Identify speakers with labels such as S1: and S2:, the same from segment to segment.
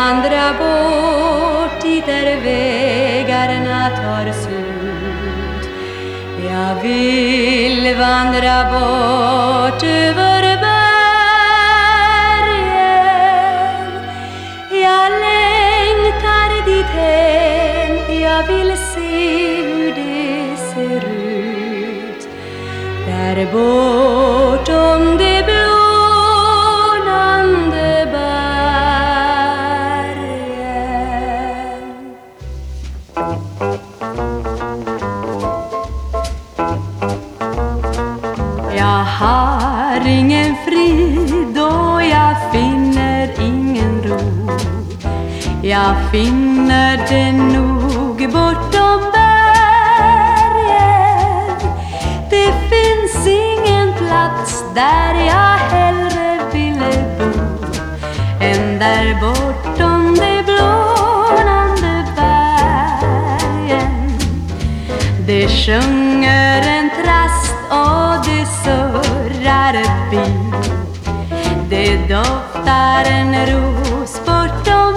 S1: vandra bort dit där vägarna tar slut. Jag vill vandra bort över bergen. Jag längtar dithän, jag vill se hur det ser ut där bortom det blånande bergen. Jag har ingen frid och jag finner ingen ro. Jag finner det nog bortom bergen. Det finns ingen plats där jag hellre ville bo än där bortom det blånande bergen. Det sjunger en trast och det surrar ett bi. Det doftar en ros bortom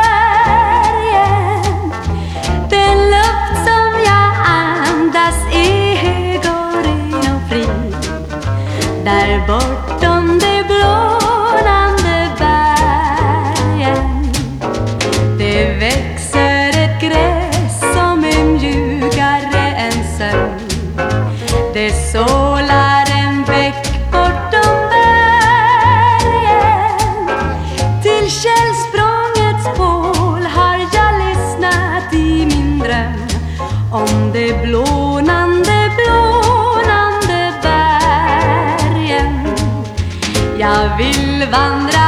S1: bergen. Den luft som jag andas är hög och ren och fri. Där bortom det blånande bergen. Det växer ett gräs som är mjukare än sömn. Det sålar en bäck bortom bergen. Till källsprångets hål har jag lyssnat i min dröm om det blånande, blånande bergen. Jag vill vandra